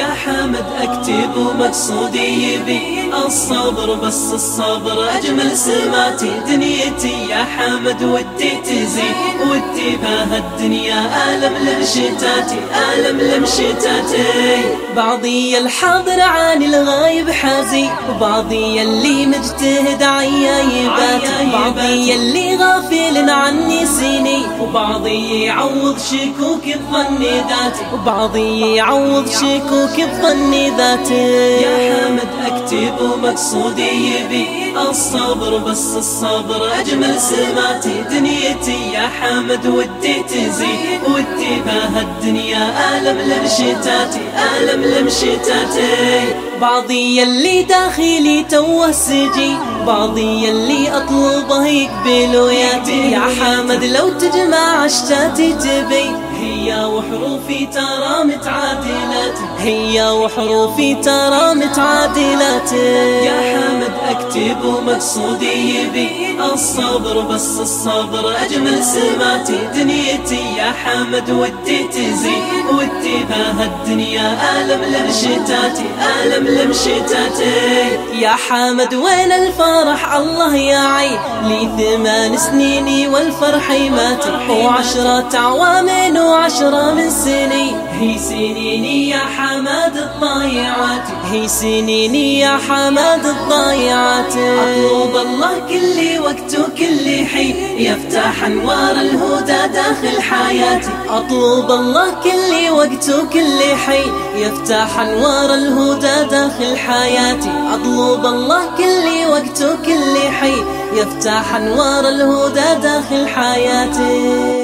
يا حامد أكتب ومقصودي يبي الصبر، بس الصبر أجمل سماتي. دنيتي يا حامد ودي تزيد، ودي بهالدنيا ألم لمشتاتي، ألم لمشتاتي. بعضي الحاضر عن الغايب حازي، وبعضي اللي مجتهد عيايباتي، بعضي اللي غافل عني سيني، وبعضي يعوض شكوك الظن ذاتي، وبعضي يعوض شكوك الظن ذاتي. يا حامد أكتب ومقصودي يبي الصبر، بس الصبر أجمل سماتي. دنيتي يا حامد ودي تزيد، ودي بهالدنيا ألم لمشتاتي، ألم لمشتاتي. بعضي اللي داخلي توه سجي، بعضي اللي أطلبه يقبل وياتي. يا حامد لو تجمع اشتاتي تبي، هي وحروفي ترى متعادلات، هي وحروفي ترى متعادلات. يا حامد أكتب ومقصودي يبي الصبر، بس الصبر أجمل سماتي. دنيتي يا حامد ودي تزيد، ودي بهالدنيا ألم لمشتاتي، ألم لمشتاتي. يا حامد وين الفرح الله يعين، لي 8 سنين والفرح ماتي، و10 أعوام و10 من سنين. هي سنيني يا حماد الضايعات، هي سنيني يا حماد الضايعات. أطلب الله كل وقت وكل حين يفتح أنوار الهدى داخل حياتي، أطلب الله كل وقت وكل حين يفتح أنوار الهدى داخل حياتي، أطلب الله كل وقت وكل حين يفتح أنوار الهدى داخل حياتي.